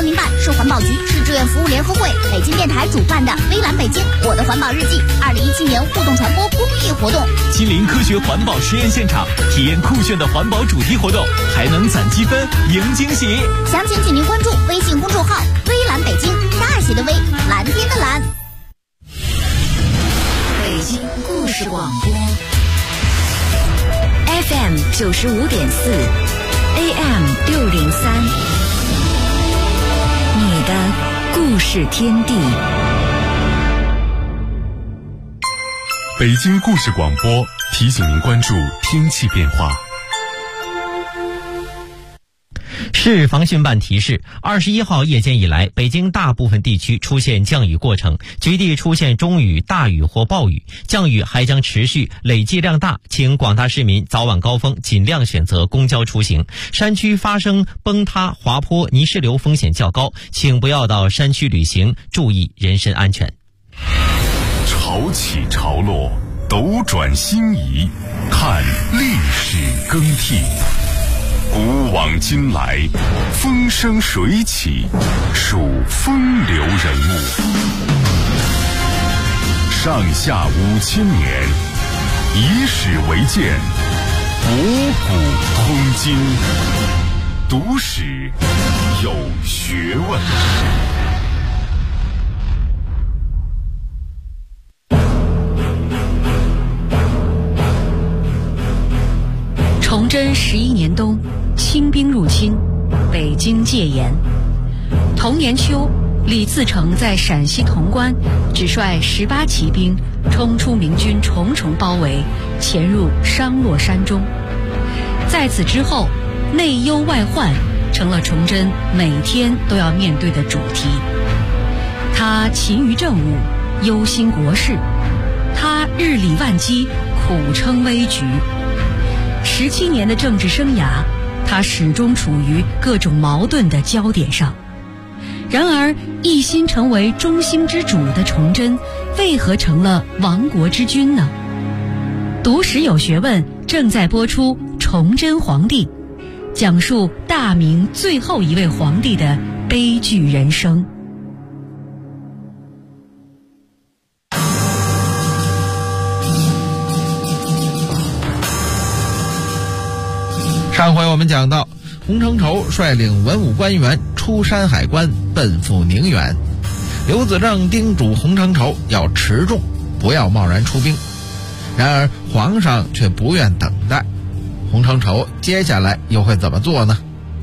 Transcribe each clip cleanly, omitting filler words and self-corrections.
民办、市环保局、市志愿服务联合会、北京电台主办的微蓝北京我的环保日记2017年互动传播公益活动， 亲临科学环保实验现场，体验酷炫的环保主题活动，还能攒积分赢惊喜。 详情请您关注微信公众号微蓝北京，大写的微，蓝天的蓝。 北京故事广播 FM 95.4 AM 603，你的故事天地。 北京故事广播提醒您关注天气变化。 市防汛办提示，21号夜间以来，北京大部分地区出现降雨过程，局地出现中雨、大雨或暴雨，降雨还将持续，累计量大，请广大市民早晚高峰尽量选择公交出行。山区发生崩塌、滑坡、泥石流风险较高，请不要到山区旅行，注意人身安全。 潮起潮落，斗转星移，看历史更替。古往今来，风生水起，数风流人物。上下5000年，以史为鉴，博古通今。读史有学问。 崇祯11年冬，清兵入侵，北京戒严。同年秋，李自成在陕西潼关只率18骑兵冲出明军重重包围，潜入商洛山中。在此之后，内忧外患成了崇祯每天都要面对的主题。他勤于政务，忧心国事，他日理万机，苦撑危局。17年的政治生涯，他始终处于各种矛盾的焦点上。然而，一心成为中兴之主的崇祯，为何成了亡国之君呢？读史有学问正在播出《崇祯皇帝》，讲述大明最后一位皇帝的悲剧人生。 上回我们讲到，洪承畴率领文武官员出山海关，奔赴宁远。刘子正叮嘱洪承畴要持重，不要贸然出兵。然而皇上却不愿等待，洪承畴接下来又会怎么做呢？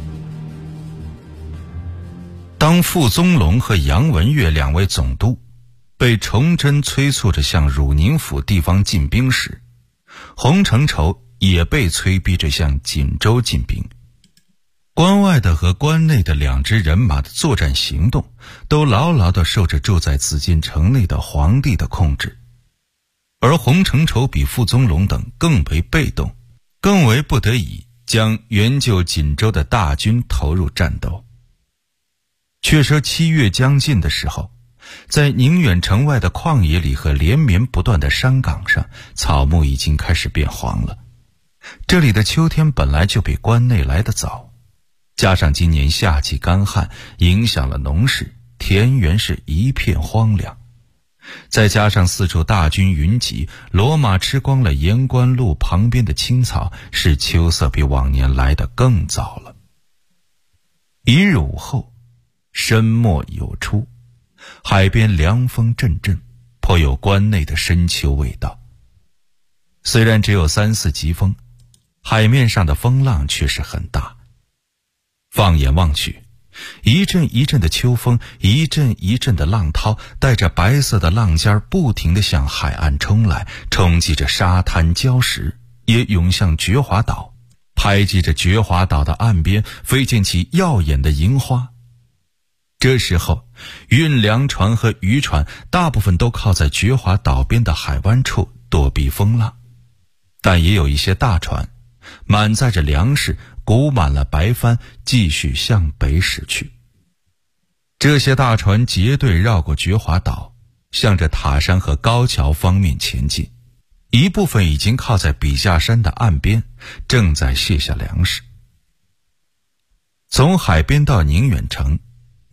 当傅宗龙和杨文悦2位总督被崇祯催促着向汝宁府地方进兵时，洪承畴也被催逼着向锦州进兵。关外的和关内的2支人马的作战行动都牢牢地受着住在紫禁城内的皇帝的控制，而洪承畴比傅宗龙等更为被动，更为不得已将援救锦州的大军投入战斗。却说7月将近的时候，在宁远城外的旷野里和连绵不断的山岗上，草木已经开始变黄了。这里的秋天本来就比关内来得早，加上今年夏季干旱，影响了农事，田园是一片荒凉。再加上四处大军云集，骡马吃光了盐官路旁边的青草，使秋色比往年来得更早了。一日午后，深墨有出，海边凉风阵阵，颇有关内的深秋味道。虽然只有3-4级风，海面上的风浪却是很大。放眼望去，一阵一阵的秋风，一阵一阵的浪涛，带着白色的浪尖不停地向海岸冲来，冲击着沙滩礁石，也涌向觉华岛，拍击着觉华岛的岸边，飞溅起耀眼的银花。这时候，运粮船和渔船大部分都靠在觉华岛边的海湾处躲避风浪，但也有一些大船满载着粮食，鼓满了白帆，继续向北驶去。这些大船结队绕过觉华岛，向着塔山和高桥方面前进，一部分已经靠在笔架山的岸边，正在卸下粮食。从海边到宁远城，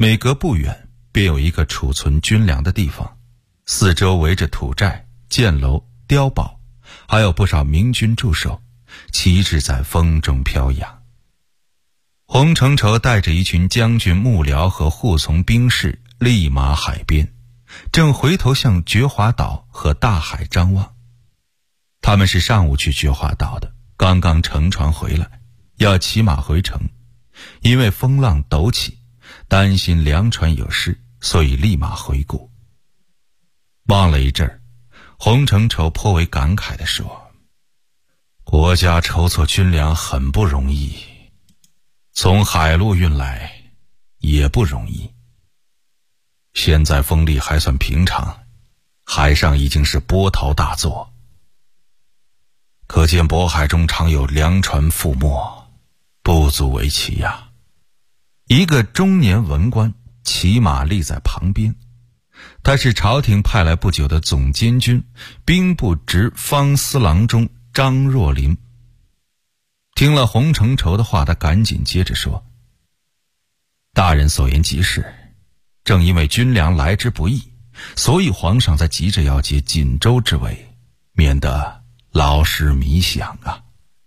每隔不远便有一个储存军粮的地方，四周围着土寨、箭楼、碉堡，还有不少明军驻守，旗帜在风中飘扬。洪承畴带着一群将军、幕僚和护从兵士立马海边，正回头向觉华岛和大海张望。他们是上午去觉华岛的，刚刚乘船回来，要骑马回城，因为风浪陡起，担心粮船有事，所以立马回顾。望了一阵儿，洪承畴颇为感慨地说：国家筹措军粮很不容易，从海路运来也不容易。现在风力还算平常，海上已经是波涛大作，可见渤海中常有粮船覆没，不足为奇呀。一个中年文官骑马立在旁边，他是朝廷派来不久的总监军兵部直方司郎中张若麟。听了洪承畴的话，他赶紧接着说：大人所言极是，正因为军粮来之不易，所以皇上才急着要接锦州之围，免得劳师弥饷啊。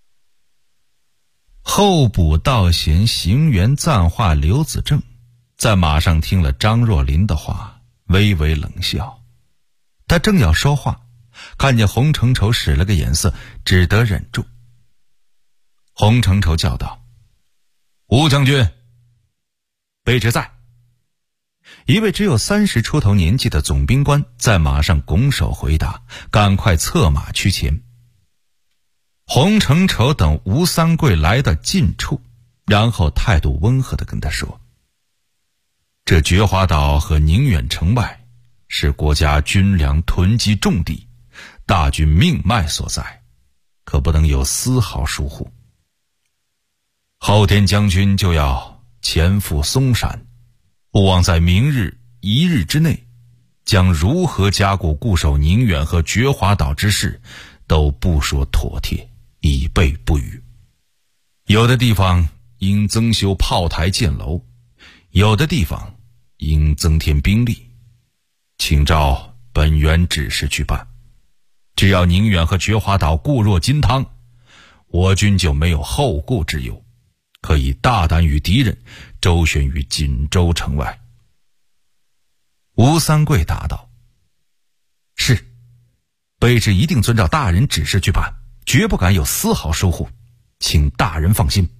候补道贤行辕赞化刘子正在马上听了张若麟的话，微微冷笑。他正要说话，看见洪承畴使了个眼色，只得忍住。洪承畴叫道：吴将军，卑职在。一位只有30出头年纪的总兵官在马上拱手回答，赶快策马趋前。洪承畴等吴三桂来到近处，然后态度温和地跟他说：这觉华岛和宁远城外是国家军粮囤积重地，大军命脉所在，可不能有丝毫疏忽。后天将军就要前赴松山，不枉在明日1日之内，将如何加固固守宁远和觉华岛之事都部署妥帖，以备不虞。有的地方应增修炮台箭楼，有的地方应增添兵力，请照本原指示去办。只要宁远和觉华岛固若金汤，我军就没有后顾之忧，可以大胆与敌人周旋于锦州城外。吴三桂答道：是，卑职一定遵照大人指示去办，绝不敢有丝毫疏忽，请大人放心。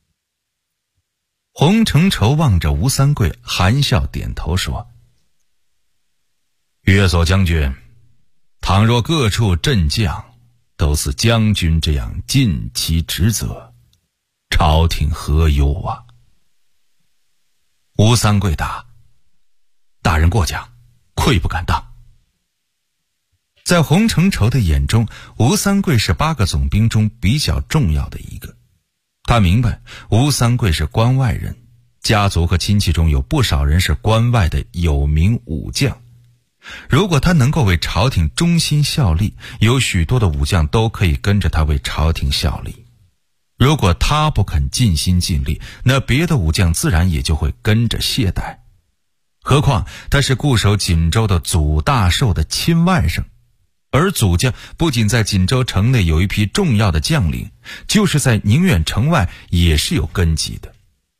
洪承畴望着吴三桂，含笑点头说：岳所将军，倘若各处镇将都似将军这样尽其职责，朝廷何忧啊？吴三桂答：大人过奖，愧不敢当。在洪承畴的眼中，吴三桂是8个总兵中比较重要的一个。他明白吴三桂是关外人，家族和亲戚中有不少人是关外的有名武将。如果他能够为朝廷忠心效力，有许多的武将都可以跟着他为朝廷效力。如果他不肯尽心尽力，那别的武将自然也就会跟着懈怠。何况他是固守锦州的祖大寿的亲外甥，而祖家不仅在锦州城内有一批重要的将领，就是在宁远城外也是有根基的。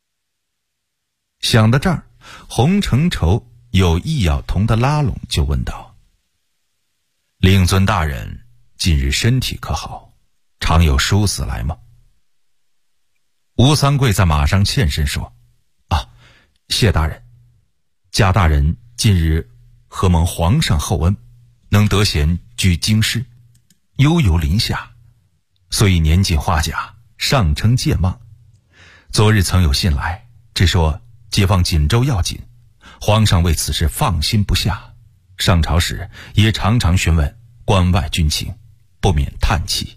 想到这儿，洪承畴有意要同他拉拢，就问道：令尊大人近日身体可好？常有殊死来吗？吴三桂在马上欠身说：谢大人，家大人近日何蒙皇上厚恩，能得闲居京师，悠游林下，所以年近花甲，上称健忘。昨日曾有信来，只说解放锦州要紧，皇上为此事放心不下，上朝时也常常询问关外军情，不免叹气。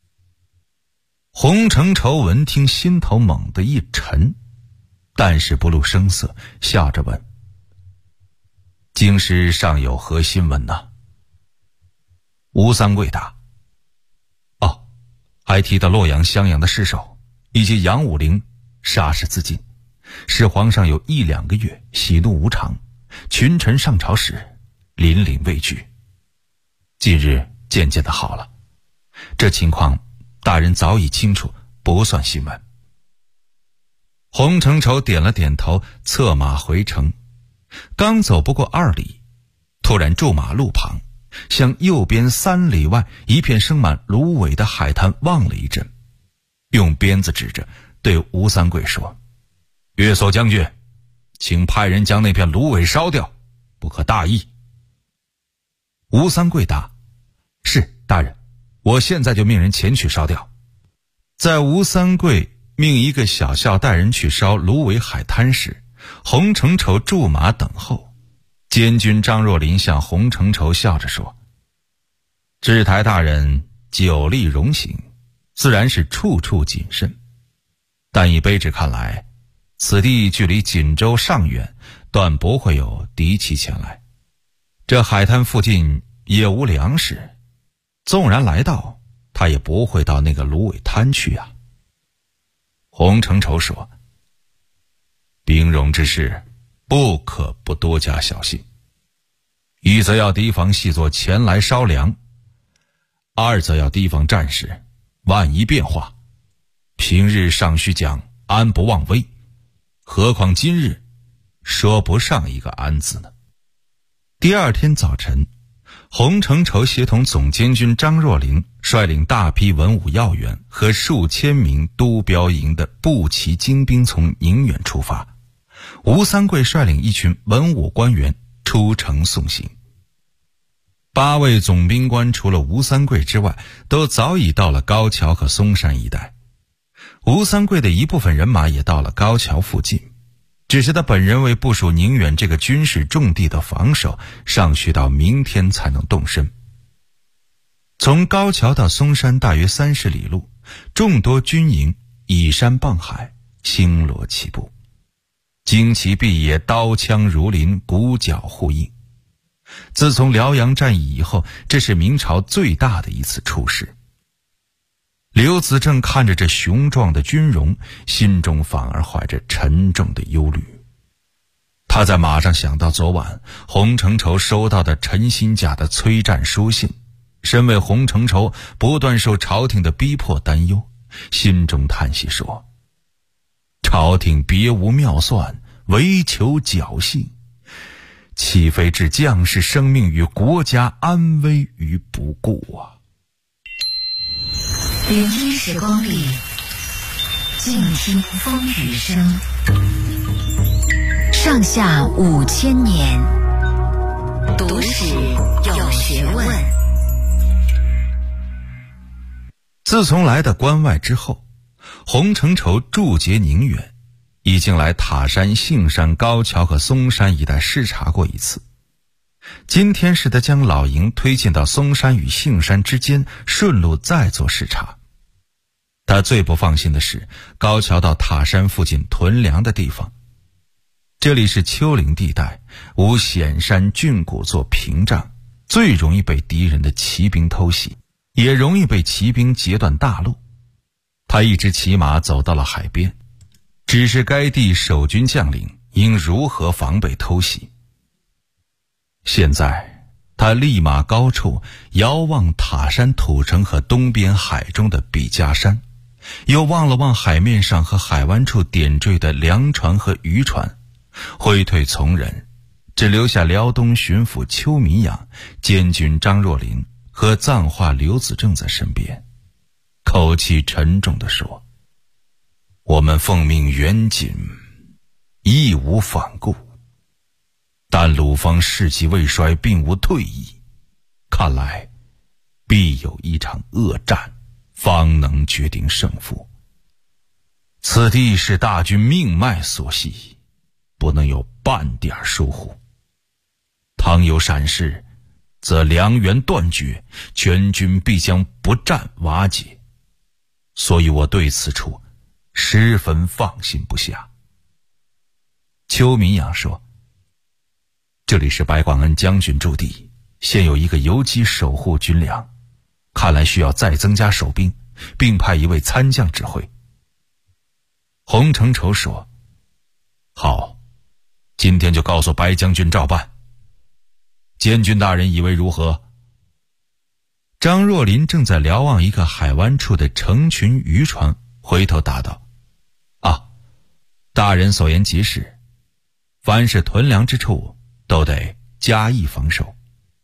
洪承畴闻听，心头猛地一沉，但是不露声色，笑着问：京师尚有何新闻呢？吴三桂答：还提到洛阳襄阳的尸首，以及杨武陵杀士自尽， 使皇上有1-2个月喜怒无常，群臣上朝时临临畏惧。近日渐渐的好了，这情况大人早已清楚，不算新闻。洪承畴点了点头，策马回城。刚走不过2里，突然驻马路旁，向右边3里外一片生满芦苇的海滩望了一阵，用鞭子指着，对吴三桂说：岳所将军，请派人将那片芦苇烧掉，不可大意。吴三桂答：是，大人，我现在就命人前去烧掉。在吴三桂命一个小校带人去烧芦苇海滩时，洪承畴驻马等候。监军张若麟向洪承畴笑着说：知台大人久历戎行，自然是处处谨慎，但以卑职看来，此地距离锦州尚远，断不会有敌骑前来。这海滩附近也无粮食，纵然来到，他也不会到那个芦苇滩去啊。洪承畴说：兵戎之事，不可不多加小心。一则要提防细作前来烧粮，二则要提防战事，万一变化。平日尚须讲安不忘危，何况今日说不上一个安字呢。第二天早晨，洪承畴协同总监军张若麟率领大批文武要员和数千名督标营的步骑精兵从宁远出发，吴三桂率领一群文武官员出城送行。8位总兵官除了吴三桂之外，都早已到了高桥和松山一带。吴三桂的一部分人马也到了高桥附近，只是他本人为部署宁远这个军事重地的防守，尚需到明天才能动身。从高桥到松山大约30里路，众多军营依山傍海，星罗棋布，旌旗蔽野，刀枪如林，鼓角呼应。自从辽阳战役以后，这是明朝最大的一次出事。刘子正看着这雄壮的军容，心中反而怀着沉重的忧虑。他在马上想到昨晚洪承畴收到的陈新甲的催战书信，身为洪承畴不断受朝廷的逼迫担忧，心中叹息说：朝廷别无妙算，唯求侥幸，岂非置将士生命与国家安危于不顾啊。 聆听时光里，静听风雨声。上下5000年，读史有学问。 自从来到关外之后，洪承畴驻节宁远，已经来塔山、杏山、高桥和松山一带视察过一次。今天是他将老营推进到松山与杏山之间，顺路再做视察。他最不放心的是高桥到塔山附近屯粮的地方，这里是丘陵地带，无险山峻谷做屏障，最容易被敌人的骑兵偷袭，也容易被骑兵截断大路。他一直骑马走到了海边，只是该地守军将领应如何防备偷袭。现在他立马高处遥望塔山土城和东边海中的笔架山，又望了望海面上和海湾处点缀的粮船和渔船，挥退从人，只留下辽东巡抚邱民养、监军张若麟和藏化刘子正在身边，口气沉重地说：我们奉命援锦，义无反顾，但鲁方士气未衰，并无退意，看来必有一场恶战，方能决定胜负。此地是大军命脉所系，不能有半点疏忽。倘有闪失，则粮源断绝，全军必将不战瓦解。所以我对此处十分放心不下。邱民养说：这里是白广恩将军驻地，现有一个游击守护军粮，看来需要再增加守兵，并派一位参将指挥。洪承畴说： 好，今天就告诉白将军照办。监军大人以为如何？张若琳正在瞭望一个海湾处的成群渔船，回头答道：大人所言极是，凡是屯粮之处都得加以防守。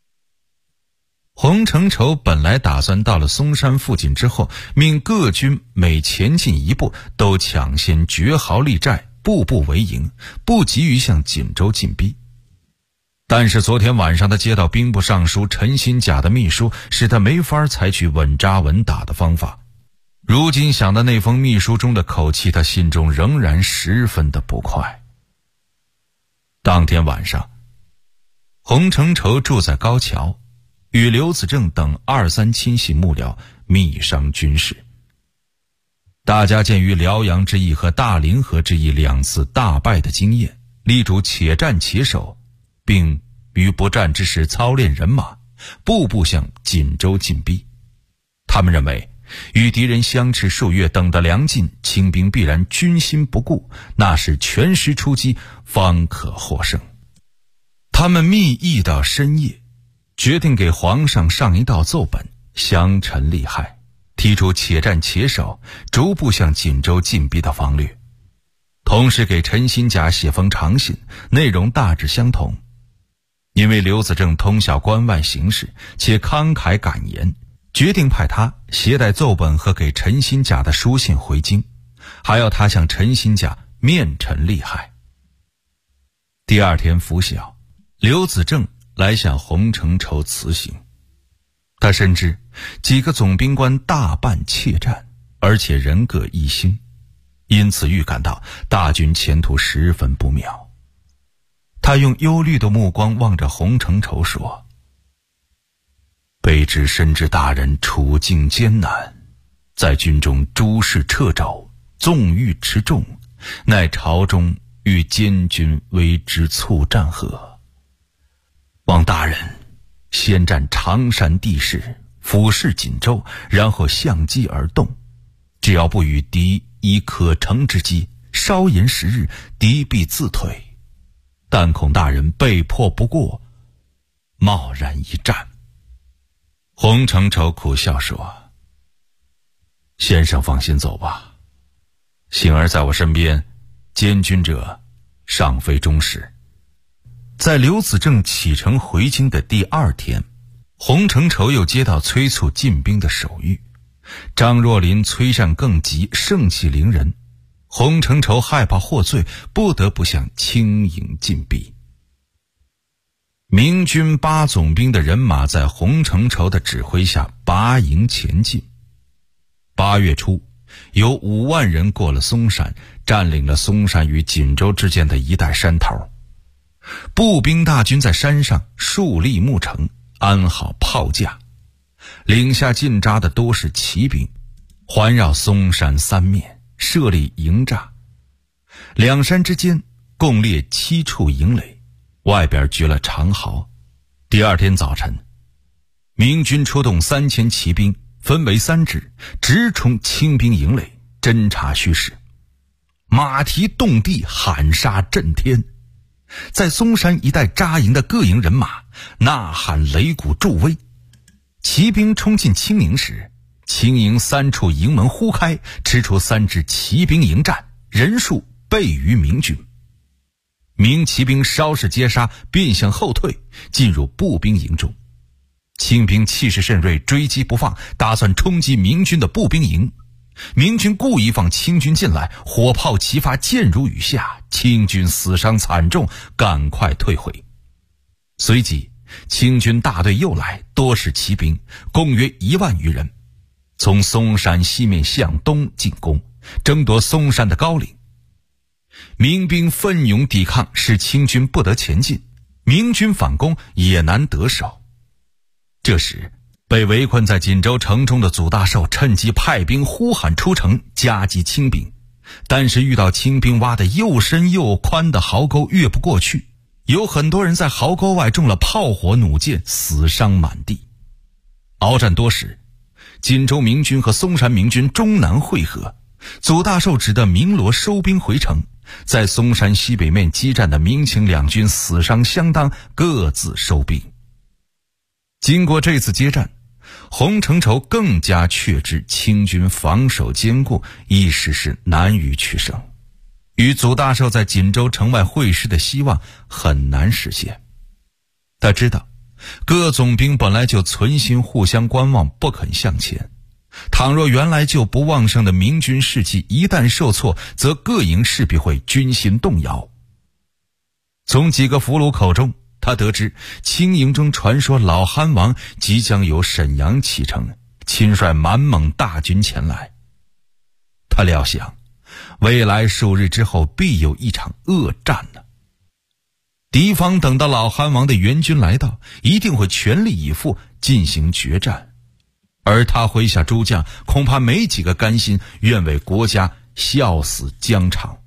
洪承畴本来打算到了松山附近之后，命各军每前进一步都抢先绝壕立寨，步步为营，不急于向锦州进逼。但是昨天晚上他接到兵部尚书陈新甲的密书，使他没法采取稳扎稳打的方法。如今想到那封密书中的口气，他心中仍然十分的不快。当天晚上，洪承畴住在高桥，与刘子正等2、3亲信幕僚密商军事。大家鉴于辽阳之役和大凌河之役2次大败的经验，力主且战且守，并于不战之时操练人马，步步向锦州进逼。他们认为与敌人相持数月，等得粮尽，清兵必然军心不顾，那是全师出击方可获胜。他们密议到深夜，决定给皇上上一道奏本，降陈利害，提出且战且守，逐步向锦州进逼的方略。同时给陈新甲写封长信，内容大致相同。因为刘子正通晓关外形势，且慷慨敢言，决定派他携带奏本和给陈新甲的书信回京，还要他向陈新甲面陈利害。第二天拂晓，刘子正来向洪承畴辞行。他深知几个总兵官大半怯战，而且人各一心，因此预感到大军前途十分不妙。他用忧虑的目光望着洪承畴说：卑职深知大人处境艰难，在军中诸事掣肘，纵欲持重，乃朝中与监军为之促战何？望大人先占常山地势，俯视锦州，然后相机而动。只要不与敌以可乘之机，稍延10日，敌必自退。但恐大人被迫不过，贸然一战。洪承畴苦笑说：先生放心走吧，幸而在我身边，监军者尚非中士。在刘子正启程回京的第2天，洪承畴又接到催促进兵的手谕。张若琳催战更急，盛气凌人。洪承畴害怕获罪，不得不向轻营进逼。明军8总兵的人马在洪承畴的指挥下拔营前进。8月初，有5万人过了松山，占领了松山与锦州之间的一带山头。步兵大军在山上树立木城，安好炮架，领下进扎的多是骑兵，环绕松山3面设立营栅，两山之间共列7处营垒，外边掘了长壕。第2天早晨，明军出动3000骑兵，分为3支，直冲清兵营垒，侦察虚实。马蹄动地，喊杀震天。在松山一带扎营的各营人马呐喊擂鼓助威。骑兵冲进清营时，清营3处营门忽开，吃出3支骑兵迎战，人数倍于明军。明骑兵稍事接杀，便向后退，进入步兵营中。清兵气势甚锐，追击不放，打算冲击明军的步兵营。明军故意放清军进来，火炮齐发，箭如雨下，清军死伤惨重，赶快退回。随即清军大队又来，多是骑兵，共约1万余人，从松山西面向东进攻，争夺松山的高岭。明兵奋勇抵抗，使清军不得前进，明军反攻也难得手。这时被围困在锦州城中的祖大寿趁机派兵呼喊出城，夹击清兵。但是遇到清兵挖的又深又宽的壕沟，越不过去，有很多人在壕沟外中了炮火弩箭，死伤满地。鏖战多时，锦州明军和松山明军终难会合，祖大寿只得鸣锣收兵回城， 在松山西北面激战的明清两军死伤相当，各自收兵。经过这次接战，洪承畴更加确知清军防守坚固，一时是难于取胜，与祖大寿在锦州城外会师的希望很难实现。他知道各总兵本来就存心互相观望，不肯向前，倘若原来就不旺盛的明军士气一旦受挫，则各营势必会军心动摇。从几个俘虏口中，他得知清营中传说老憨王即将由沈阳启程，亲率满蒙大军前来。他料想未来数日之后必有一场恶战呢。敌方等到老憨王的援军来到，一定会全力以赴进行决战，而他麾下诸将恐怕没几个甘心愿为国家效死疆场。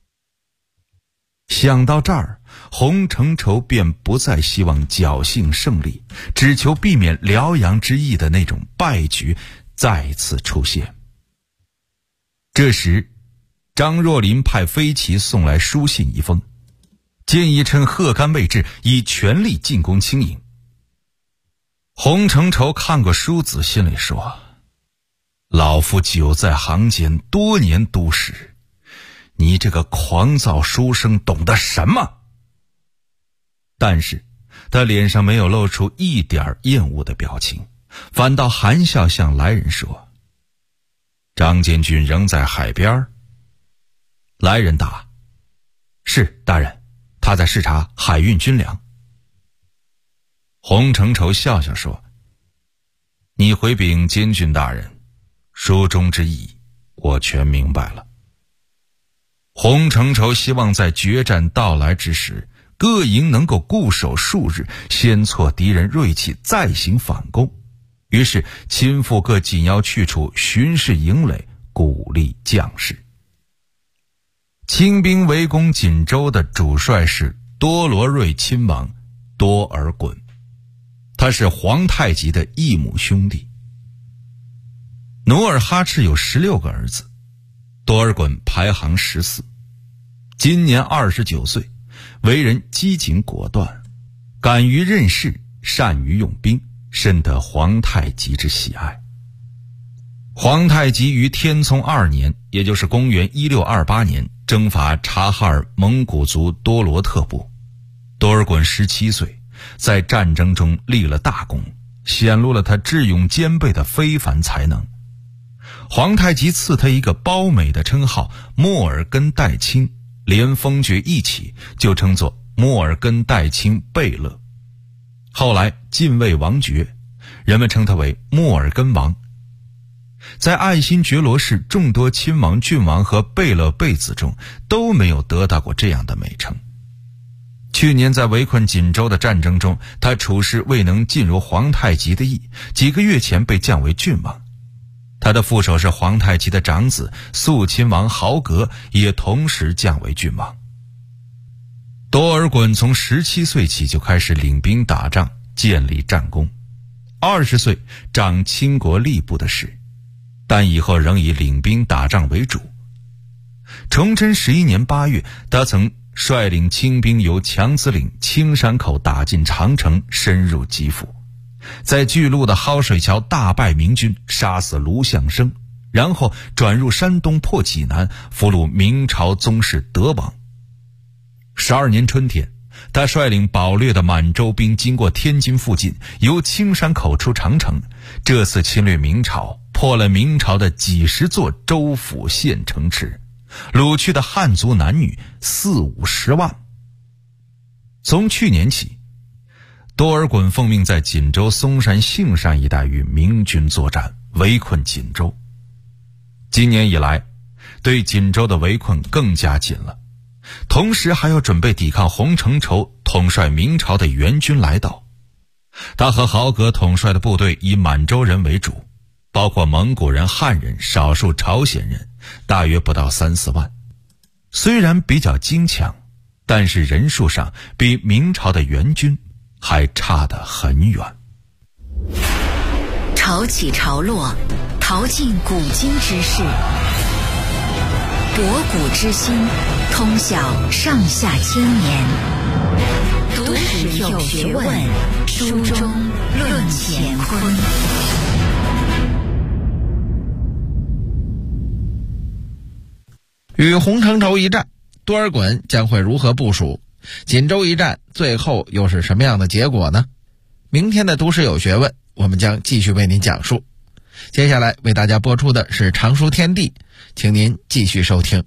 想到这儿，洪承畴便不再希望侥幸胜利，只求避免辽阳之役的那种败局再次出现。这时，张若麟派飞骑送来书信一封，建议趁贺干未至，以全力进攻清营。洪承畴看过书子，心里说：老夫久在行间，多年督使，你这个狂躁书生懂得什么？但是他脸上没有露出一点厌恶的表情，反倒含笑向来人说：张监军仍在海边？来人答：是大人，他在视察海运军粮。洪承畴笑笑说：你回禀监军大人，书中之意我全明白了。洪承畴希望在决战到来之时，各营能够固守数日，先挫敌人锐气，再行反攻。于是亲赴各紧要去处巡视营垒，鼓励将士。清兵围攻锦州的主帅是多罗瑞亲王多尔衮，他是皇太极的异母兄弟。努尔哈赤有16个儿子，多尔衮排行14，今年29岁，为人机警果断，敢于任事，善于用兵，深得皇太极之喜爱。皇太极于天聪2年，也就是公元1628年，征伐察哈尔蒙古族多罗特部。多尔衮17岁，在战争中立了大功，显露了他智勇兼备的非凡才能。皇太极赐他一个褒美的称号莫尔根代清，连封爵一起就称作莫尔根代清贝勒。后来晋魏王爵，人们称他为莫尔根王。在爱新觉罗氏众多亲王、郡王和贝勒贝子中，都没有得到过这样的美称。去年在围困锦州的战争中，他处事未能尽如皇太极的意，几个月前被降为郡王。他的副手是皇太极的长子肃亲王豪格，也同时降为郡王。多尔衮从17岁起就开始领兵打仗，建立战功，20岁掌倾国吏部的事，但以后仍以领兵打仗为主。崇祯11年8月，他曾率领清兵由强子岭、青山口打进长城，深入吉府，在巨鹿的蒿水桥大败明军，杀死卢象升，然后转入山东破济南，俘虏明朝宗室德王。12年春天，他率领饱掠的满洲兵经过天津附近，由青山口出长城，这次侵略明朝，破了明朝的几十座州府县城池，掳去的汉族男女40-50万。从去年起，多尔衮奉命在锦州、松山、杏山一带与明军作战，围困锦州。今年以来，对锦州的围困更加紧了，同时还要准备抵抗洪承畴统帅明朝的援军来到。他和豪格统帅的部队以满洲人为主，包括蒙古人、汉人、少数朝鲜人，大约不到3-4万。虽然比较精强，但是人数上比明朝的援军还差得很远。 潮起潮落，淘尽古今之事， 博古之今，通晓上下千年。读史有学问，书中论乾坤。 与洪承畴一战，多尔衮将会如何部署？锦州一战最后又是什么样的结果呢？明天的读史有学问，我们将继续为您讲述。接下来为大家播出的是常书天地，请您继续收听。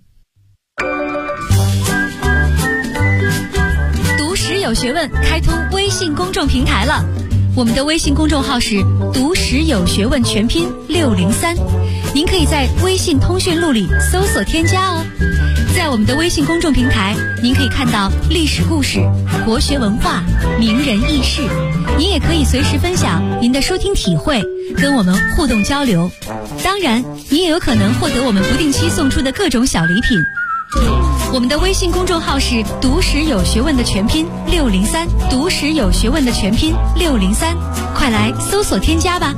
读史有学问开通微信公众平台了，我们的微信公众号是读史有学问全拼603，您可以在微信通讯录里搜索添加哦。在我们的微信公众平台，您可以看到历史故事、国学文化、名人轶事，您也可以随时分享您的收听体会，跟我们互动交流。当然，您也有可能获得我们不定期送出的各种小礼品。我们的微信公众号是读史有学问的全拼603，读史有学问的全拼603，快来搜索添加吧。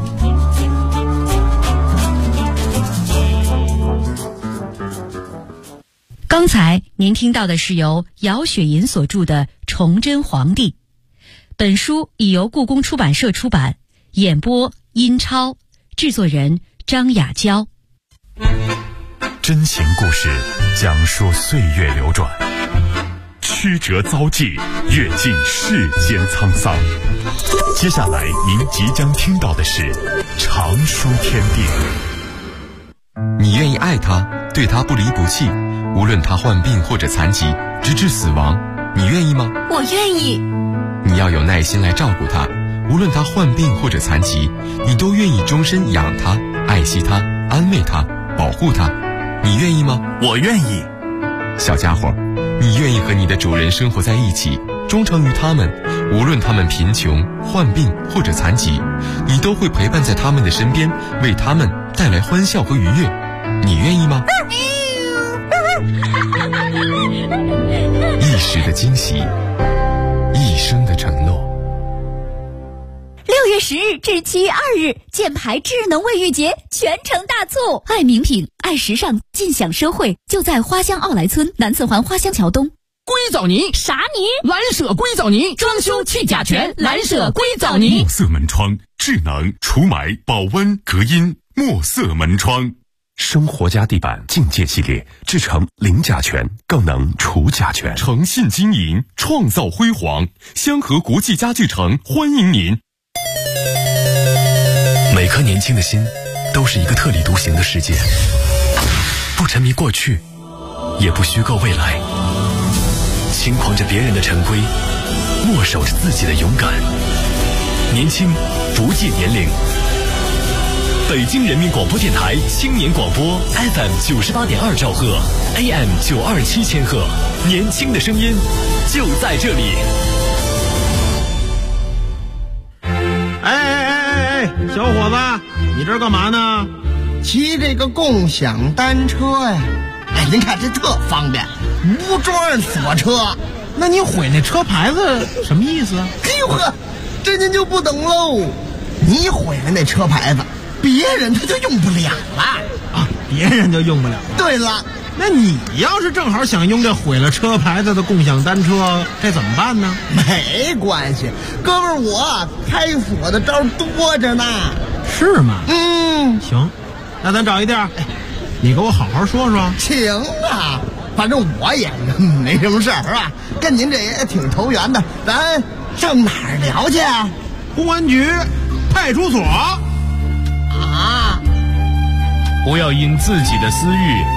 刚才您听到的是由姚雪银所著的《崇祯皇帝》，本书已由故宫出版社出版，演播殷超，制作人张雅娇。 真情故事，讲述岁月流转，曲折遭际，阅尽世间沧桑。接下来您即将听到的是常书天地。 你愿意爱他，对他不离不弃，无论他患病或者残疾，直至死亡，你愿意吗？ 我愿意。 你要有耐心来照顾他，无论他患病或者残疾，你都愿意终身养他，爱惜他，安慰他，保护他，你愿意吗？ 我愿意。 小家伙，你愿意和你的主人生活在一起，忠诚于他们，无论他们贫穷、患病或者残疾，你都会陪伴在他们的身边，为他们带来欢笑和愉悦，你愿意吗？一时的惊喜，一生的承诺。 6月10日至7月2日，箭牌智能卫浴节全城大促，爱名品、爱时尚，尽享奢惠，就在花乡奥莱村南四环花乡桥东。 硅藻泥啥泥？ 蓝舍硅藻泥，装修去甲醛，蓝舍硅藻泥。 墨色门窗，智能除霾、保温、隔音。墨色门窗，生活家地板境界系列，制成零甲醛，更能除甲醛。诚信经营，创造辉煌。香河国际家具城欢迎您。 每颗年轻的心都是一个特立独行的世界，不沉迷过去，也不虚构未来，轻狂着别人的陈规，默守着自己的勇敢。年轻不计年龄。北京人民广播电台青年广播 FM 98.2兆赫 AM 927千赫，年轻的声音就在这里。 小伙子，你这干嘛呢？ 骑这个共享单车呀。您看这特方便，无桩锁车。 那你毁那车牌子什么意思啊？ 哎呦呵，这您就不懂喽。你毁了那车牌子，别人他就用不了了啊！别人就用不了了。 对了， 那你要是正好想用这毁了车牌子的共享单车，这怎么办呢？ 没关系，哥们儿，我开锁的招多着呢。 是吗？ 行， 那咱找一地儿，你给我好好说说。 行啊，反正我也没什么事儿，是吧？跟您这也挺投缘的，咱上哪儿聊去啊？ 公安局、派出所。 不要因自己的私欲